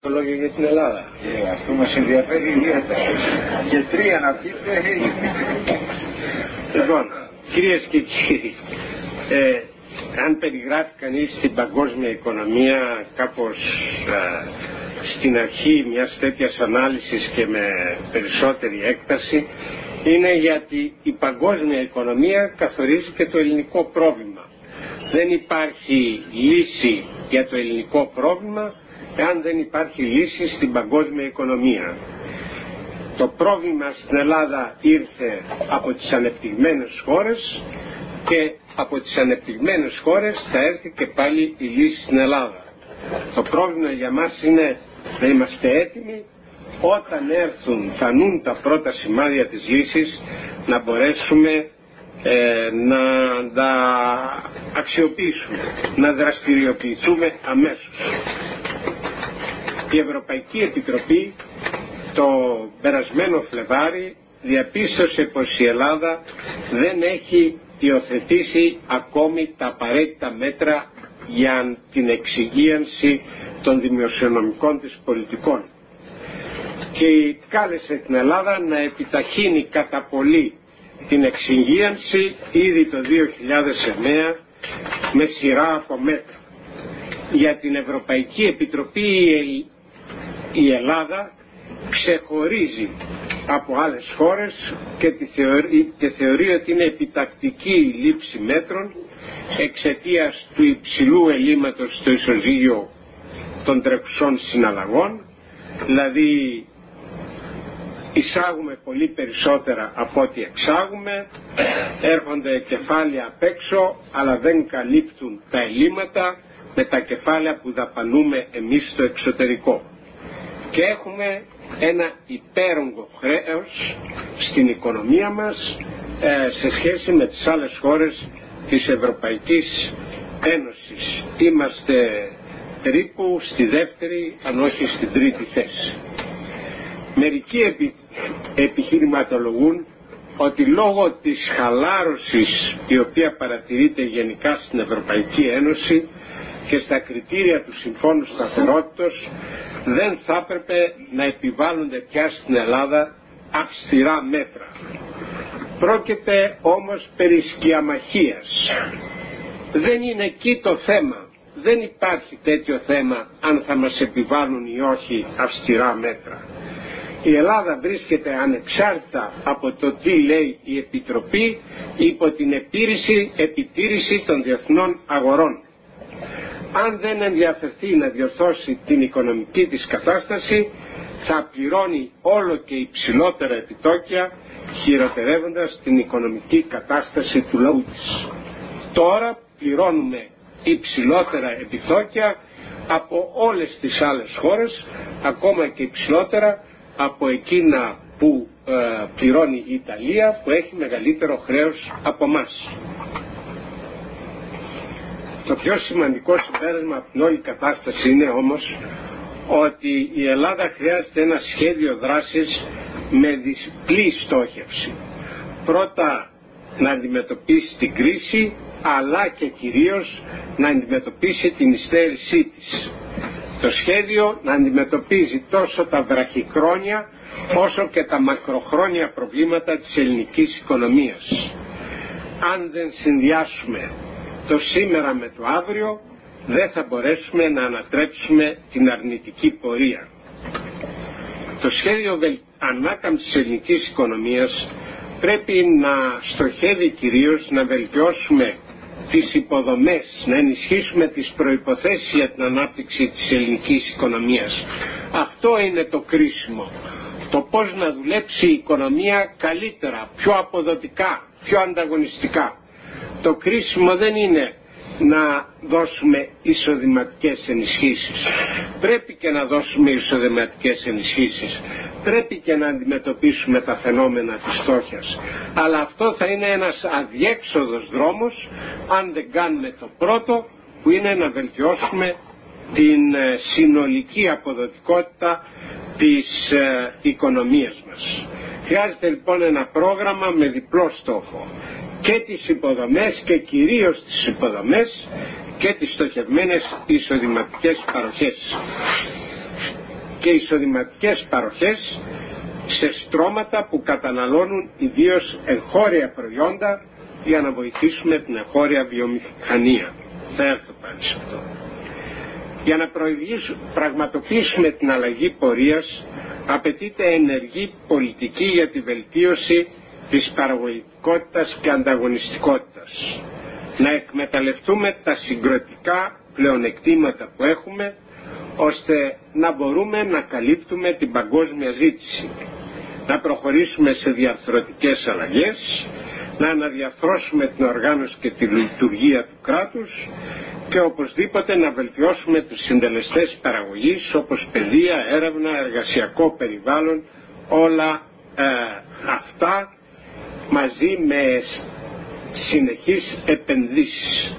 λόγια για την Ελλάδα. Αυτό μας ενδιαφέρει ιδιαίτερα. Και 3 να πείτε. Λοιπόν, κυρίες και κύριοι, αν περιγράφει κανείς την παγκόσμια οικονομία κάπως στην αρχή μιας τέτοιας ανάλυσης και με περισσότερη έκταση, είναι γιατί η παγκόσμια οικονομία καθορίζει και το ελληνικό πρόβλημα. Δεν υπάρχει λύση για το ελληνικό πρόβλημα εάν δεν υπάρχει λύση στην παγκόσμια οικονομία. Το πρόβλημα στην Ελλάδα ήρθε από τις ανεπτυγμένες χώρες και από τις ανεπτυγμένες χώρες θα έρθει και πάλι η λύση στην Ελλάδα. Το πρόβλημα για μας είναι να είμαστε έτοιμοι όταν έρθουν, φανούν τα πρώτα σημάδια της λύσης, να μπορέσουμε να τα αξιοποιήσουμε, να δραστηριοποιηθούμε αμέσως. Η Ευρωπαϊκή Επιτροπή το περασμένο Φλεβάρι διαπίστωσε πως η Ελλάδα δεν έχει υιοθετήσει ακόμη τα απαραίτητα μέτρα για την εξυγίανση των δημοσιονομικών της πολιτικών και κάλεσε την Ελλάδα να επιταχύνει κατά πολύ την εξυγίανση ήδη το 2009 με σειρά από μέτρα. Για την Ευρωπαϊκή Επιτροπή η Ελλάδα ξεχωρίζει από άλλες χώρες και θεωρεί ότι είναι επιτακτική η λήψη μέτρων εξαιτίας του υψηλού ελλείμματος στο ισοζύγιο των τρεχουσών συναλλαγών, δηλαδή εισάγουμε πολύ περισσότερα από ό,τι εξάγουμε, έρχονται κεφάλαια απ' έξω αλλά δεν καλύπτουν τα ελλείμματα με τα κεφάλαια που δαπανούμε εμείς στο εξωτερικό. Και έχουμε ένα υπέρογκο χρέος στην οικονομία μας σε σχέση με τις άλλες χώρες της Ευρωπαϊκής Ένωσης. Είμαστε περίπου στη δεύτερη, αν όχι στην τρίτη θέση. Μερικοί επιχειρηματολογούν ότι λόγω της χαλάρωσης η οποία παρατηρείται γενικά στην Ευρωπαϊκή Ένωση και στα κριτήρια του Συμφώνου Σταθερότητος δεν θα έπρεπε να επιβάλλονται πια στην Ελλάδα αυστηρά μέτρα. Πρόκειται όμως περί σκιαμαχίας. Δεν είναι εκεί το θέμα. Δεν υπάρχει τέτοιο θέμα αν θα μας επιβάλλουν ή όχι αυστηρά μέτρα. Η Ελλάδα βρίσκεται ανεξάρτητα από το τι λέει η Επιτροπή υπό την επιτήρηση των διεθνών αγορών. Αν δεν ενδιαφερθεί να διορθώσει την οικονομική της κατάσταση, θα πληρώνει όλο και υψηλότερα επιτόκια, χειροτερεύοντας την οικονομική κατάσταση του λαού της. Τώρα πληρώνουμε υψηλότερα επιτόκια από όλες τις άλλες χώρες, ακόμα και υψηλότερα από εκείνα που πληρώνει η Ιταλία, που έχει μεγαλύτερο χρέος από μας. Το πιο σημαντικό συμπέρασμα από την όλη κατάσταση είναι όμως ότι η Ελλάδα χρειάζεται ένα σχέδιο δράσης με διπλή στόχευση. Πρώτα να αντιμετωπίσει την κρίση, αλλά και κυρίως να αντιμετωπίσει την υστέρησή της. Το σχέδιο να αντιμετωπίζει τόσο τα βραχυχρόνια όσο και τα μακροχρόνια προβλήματα της ελληνικής οικονομίας. Αν δεν συνδυάσουμε το σήμερα με το αύριο, δεν θα μπορέσουμε να ανατρέψουμε την αρνητική πορεία. Το σχέδιο ανάκαμψης της ελληνικής οικονομίας πρέπει να στοχεύει κυρίως να βελτιώσουμε τις υποδομές, να ενισχύσουμε τις προϋποθέσεις για την ανάπτυξη της ελληνικής οικονομίας. Αυτό είναι το κρίσιμο. Το πώς να δουλέψει η οικονομία καλύτερα, πιο αποδοτικά, πιο ανταγωνιστικά. Το κρίσιμο δεν είναι να δώσουμε εισοδηματικές ενισχύσεις. Πρέπει και να δώσουμε εισοδηματικές ενισχύσεις. Πρέπει και να αντιμετωπίσουμε τα φαινόμενα της φτώχειας. Αλλά αυτό θα είναι ένας αδιέξοδος δρόμος αν δεν κάνουμε το πρώτο, που είναι να βελτιώσουμε την συνολική αποδοτικότητα της οικονομίας μας. Χρειάζεται λοιπόν ένα πρόγραμμα με διπλό στόχο. Και τις υποδομές και κυρίως τις υποδομές και τις στοχευμένες εισοδηματικές παροχές. και εισοδηματικές παροχές σε στρώματα που καταναλώνουν ιδίως εγχώρια προϊόντα για να βοηθήσουμε την εγχώρια βιομηχανία. Θα έρθω πάλι σε αυτό. Για να πραγματοποιήσουμε την αλλαγή πορείας απαιτείται ενεργή πολιτική για τη βελτίωση της παραγωγικότητας και ανταγωνιστικότητας. Να εκμεταλλευτούμε τα συγκροτικά πλεονεκτήματα που έχουμε, ώστε να μπορούμε να καλύπτουμε την παγκόσμια ζήτηση. Να προχωρήσουμε σε διαρθρωτικές αλλαγές, να αναδιαρθρώσουμε την οργάνωση και τη λειτουργία του κράτους και οπωσδήποτε να βελτιώσουμε τους συντελεστές παραγωγής όπως παιδεία, έρευνα, εργασιακό περιβάλλον, όλα αυτά μαζί με συνεχείς επενδύσεις.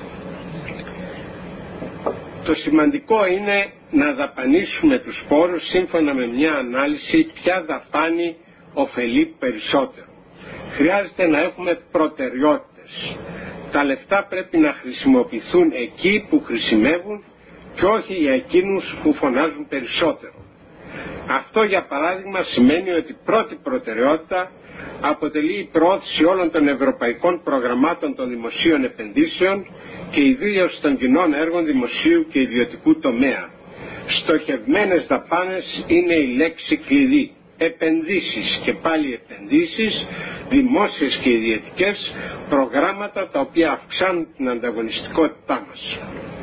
Το σημαντικό είναι να δαπανίσουμε τους πόρους σύμφωνα με μια ανάλυση ποια δαπάνη ωφελεί περισσότερο. Χρειάζεται να έχουμε προτεραιότητες. Τα λεφτά πρέπει να χρησιμοποιηθούν εκεί που χρησιμεύουν και όχι για εκείνους που φωνάζουν περισσότερο. Αυτό για παράδειγμα σημαίνει ότι πρώτη προτεραιότητα αποτελεί η προώθηση όλων των ευρωπαϊκών προγραμμάτων των δημοσίων επενδύσεων και ιδίως των κοινών έργων δημοσίου και ιδιωτικού τομέα. Στοχευμένες δαπάνες είναι η λέξη κλειδί. Επενδύσεις και πάλι επενδύσεις, δημόσιες και ιδιωτικές, προγράμματα τα οποία αυξάνουν την ανταγωνιστικότητά μας.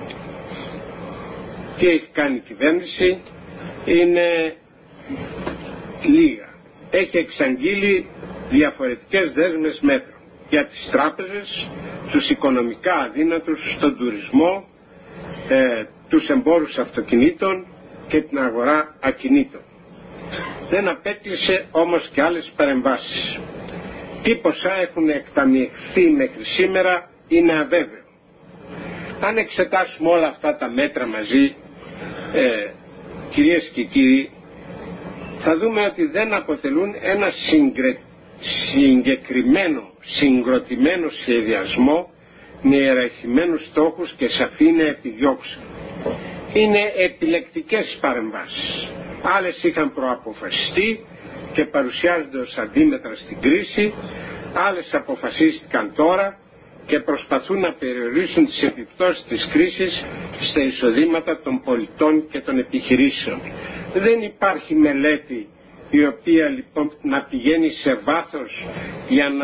Τι έχει κάνει η κυβέρνηση? Είναι λίγα. Έχει εξαγγείλει διαφορετικές δέσμες μέτρων για τις τράπεζες, τους οικονομικά αδύνατους, στον τουρισμό, τους εμπόρους αυτοκινήτων και την αγορά ακινήτων. Δεν απέκλεισε όμως και άλλες παρεμβάσεις. Τι ποσά έχουν εκταμιευθεί μέχρι σήμερα είναι αβέβαιο. Αν εξετάσουμε όλα αυτά τα μέτρα μαζί, κυρίες και κύριοι, θα δούμε ότι δεν αποτελούν ένα συγκεκριμένο, συγκροτημένο σχεδιασμό με ιεραρχημένους στόχους και σαφήνεια επιδιώξεων. Είναι επιλεκτικές παρεμβάσεις. Άλλες είχαν προαποφασιστεί και παρουσιάζονται ως αντίμετρα στην κρίση, άλλες αποφασίστηκαν τώρα και προσπαθούν να περιορίσουν τις επιπτώσεις της κρίσης στα εισοδήματα των πολιτών και των επιχειρήσεων. Δεν υπάρχει μελέτη η οποία λοιπόν να πηγαίνει σε βάθος για να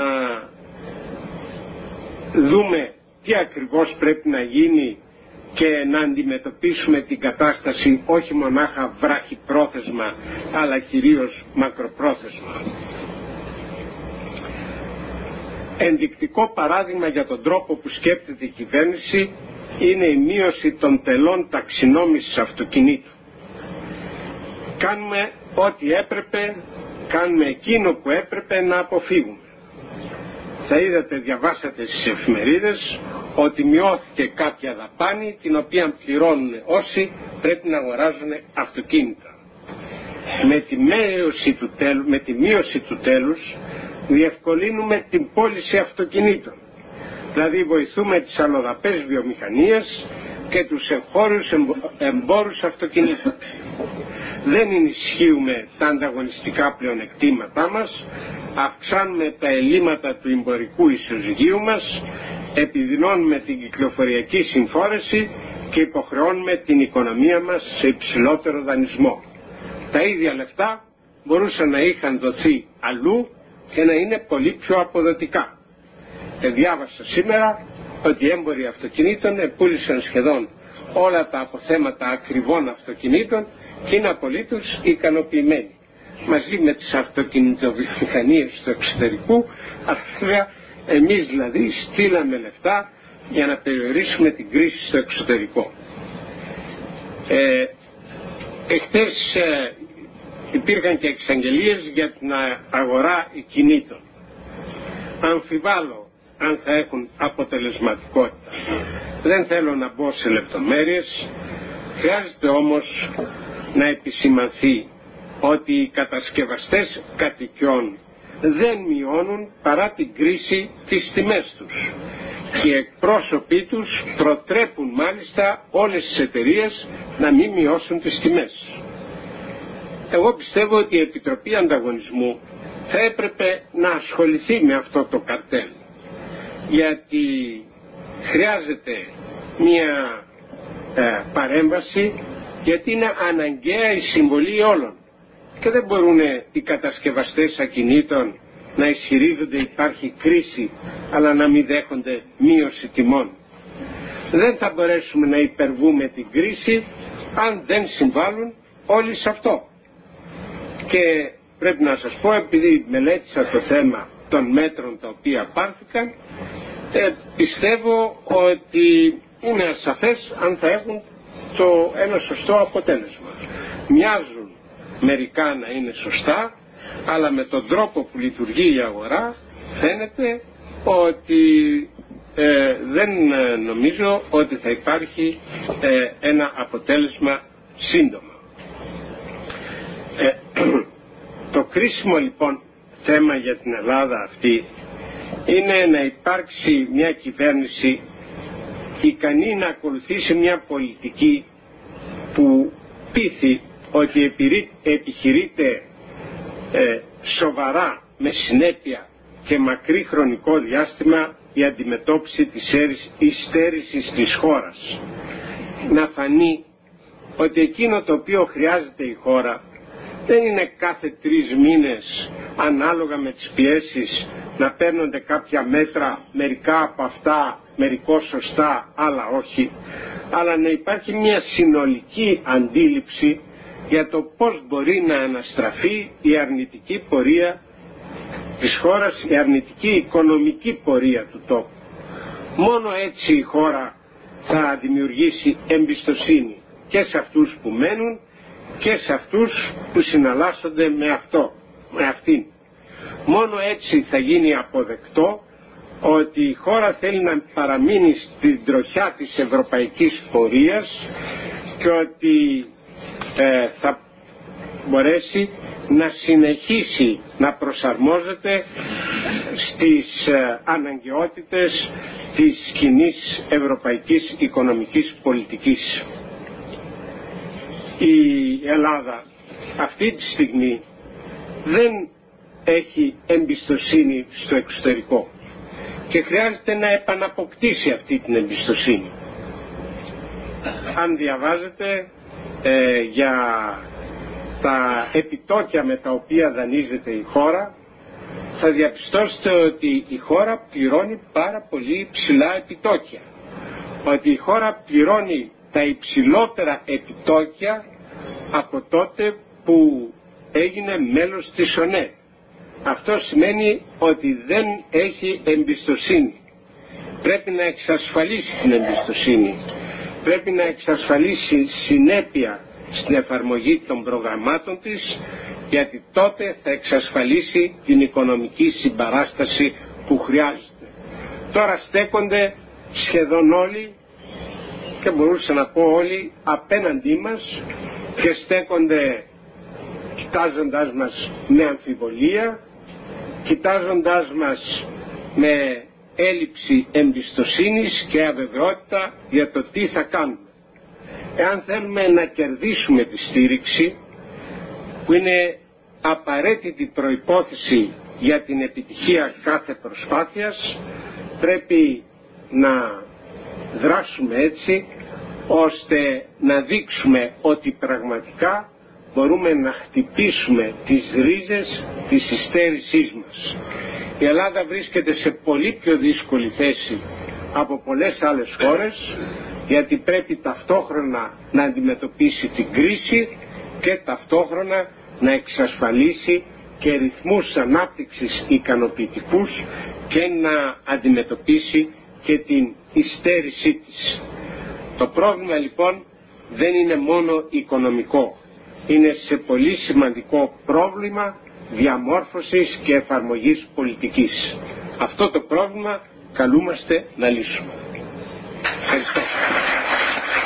δούμε τι ακριβώς πρέπει να γίνει και να αντιμετωπίσουμε την κατάσταση όχι μονάχα βράχυπρόθεσμα αλλά κυρίως μακροπρόθεσμα. Ενδεικτικό παράδειγμα για τον τρόπο που σκέπτεται η κυβέρνηση είναι η μείωση των τελών ταξινόμησης αυτοκινήτων. Κάνουμε ό,τι έπρεπε, κάνουμε εκείνο που έπρεπε να αποφύγουμε. Θα είδατε, διαβάσατε στις εφημερίδες ότι μειώθηκε κάποια δαπάνη την οποία πληρώνουν όσοι πρέπει να αγοράζουν αυτοκίνητα. Με τη μείωση του τέλους διευκολύνουμε την πώληση αυτοκινήτων. Δηλαδή βοηθούμε τις αλλοδαπές βιομηχανίες και τους εγχώριους εμπόρους αυτοκινήτων. Δεν ενισχύουμε τα ανταγωνιστικά πλεονεκτήματά μας, αυξάνουμε τα ελλείμματα του εμπορικού ισοζυγίου μας, επιδεινώνουμε την κυκλοφοριακή συμφόρεση και υποχρεώνουμε την οικονομία μας σε υψηλότερο δανεισμό. Τα ίδια λεφτά μπορούσαν να είχαν δοθεί αλλού και να είναι πολύ πιο αποδοτικά. Διάβασα σήμερα ότι οι έμποροι αυτοκινήτων πούλησαν σχεδόν όλα τα αποθέματα ακριβών αυτοκινήτων και είναι απολύτως ικανοποιημένοι. Μαζί με τις αυτοκινητοβιομηχανίες του εξωτερικού, αλλά βέβαια εμείς δηλαδή στείλαμε λεφτά για να περιορίσουμε την κρίση στο εξωτερικό. Εχθές υπήρχαν και εξαγγελίες για την αγορά κινήτων. Αμφιβάλλω αν θα έχουν αποτελεσματικότητα. Δεν θέλω να μπω σε λεπτομέρειες. Χρειάζεται όμως να επισημανθεί ότι οι κατασκευαστές κατοικιών δεν μειώνουν παρά την κρίση τις τιμές τους και οι εκπρόσωποι τους προτρέπουν μάλιστα όλες τις εταιρείες να μην μειώσουν τις τιμές. Εγώ πιστεύω ότι η Επιτροπή Ανταγωνισμού θα έπρεπε να ασχοληθεί με αυτό το καρτέλ, γιατί χρειάζεται μια παρέμβαση, γιατί είναι αναγκαία η συμβολή όλων και δεν μπορούν οι κατασκευαστές ακινήτων να ισχυρίζονται υπάρχει κρίση αλλά να μην δέχονται μείωση τιμών. Δεν θα μπορέσουμε να υπερβούμε την κρίση αν δεν συμβάλλουν όλοι σε αυτό. Και πρέπει να σας πω, επειδή μελέτησα το θέμα των μέτρων τα οποία πάρθηκαν, πιστεύω ότι είναι ασαφές αν θα έχουν ένα σωστό αποτέλεσμα. Μοιάζουν μερικά να είναι σωστά, αλλά με τον τρόπο που λειτουργεί η αγορά φαίνεται ότι δεν νομίζω ότι θα υπάρχει ένα αποτέλεσμα σύντομα. Το κρίσιμο λοιπόν θέμα για την Ελλάδα αυτή είναι να υπάρξει μια κυβέρνηση ικανή να ακολουθήσει μια πολιτική που πείθει ότι επιχειρείται σοβαρά, με συνέπεια και μακρύ χρονικό διάστημα η αντιμετώπιση της υστέρησης της χώρας. Να φανεί ότι εκείνο το οποίο χρειάζεται η χώρα δεν είναι κάθε 3 μήνες ανάλογα με τις πιέσεις να παίρνονται κάποια μέτρα, μερικά από αυτά μερικώς σωστά άλλα όχι, αλλά να υπάρχει μια συνολική αντίληψη για το πώς μπορεί να αναστραφεί η αρνητική πορεία της χώρας, η αρνητική οικονομική πορεία του τόπου. Μόνο έτσι η χώρα θα δημιουργήσει εμπιστοσύνη και σε αυτούς που μένουν και σε αυτούς που συναλλάσσονται με αυτήν. Μόνο έτσι θα γίνει αποδεκτό ότι η χώρα θέλει να παραμείνει στην τροχιά της ευρωπαϊκής πορείας και ότι θα μπορέσει να συνεχίσει να προσαρμόζεται στις αναγκαιότητες της κοινής ευρωπαϊκής οικονομικής πολιτικής. Η Ελλάδα αυτή τη στιγμή δεν έχει εμπιστοσύνη στο εξωτερικό και χρειάζεται να επαναποκτήσει αυτή την εμπιστοσύνη. Αν διαβάζετε για τα επιτόκια με τα οποία δανείζεται η χώρα, θα διαπιστώσετε ότι η χώρα πληρώνει πάρα πολύ υψηλά επιτόκια, ότι η χώρα πληρώνει τα υψηλότερα επιτόκια από τότε που έγινε μέλος της ΟΝΕ. Αυτό σημαίνει ότι δεν έχει εμπιστοσύνη. Πρέπει να εξασφαλίσει την εμπιστοσύνη. Πρέπει να εξασφαλίσει συνέπεια στην εφαρμογή των προγραμμάτων της, γιατί τότε θα εξασφαλίσει την οικονομική συμπαράσταση που χρειάζεται. Τώρα στέκονται σχεδόν όλοι, και μπορούσα να πω όλοι, απέναντί μας και στέκονται κοιτάζοντάς μας με αμφιβολία, κοιτάζοντάς μας με έλλειψη εμπιστοσύνης και αβεβαιότητα για το τι θα κάνουμε. Εάν θέλουμε να κερδίσουμε τη στήριξη, που είναι απαραίτητη προϋπόθεση για την επιτυχία κάθε προσπάθειας, πρέπει να δράσουμε έτσι ώστε να δείξουμε ότι πραγματικά μπορούμε να χτυπήσουμε τις ρίζες της υστέρησής μας. Η Ελλάδα βρίσκεται σε πολύ πιο δύσκολη θέση από πολλές άλλες χώρες, γιατί πρέπει ταυτόχρονα να αντιμετωπίσει την κρίση και ταυτόχρονα να εξασφαλίσει και ρυθμούς ανάπτυξης ικανοποιητικούς και να αντιμετωπίσει και την υστέρησή της. Το πρόβλημα λοιπόν δεν είναι μόνο οικονομικό, είναι σε πολύ σημαντικό πρόβλημα διαμόρφωσης και εφαρμογής πολιτικής. Αυτό το πρόβλημα καλούμαστε να λύσουμε. Ευχαριστώ.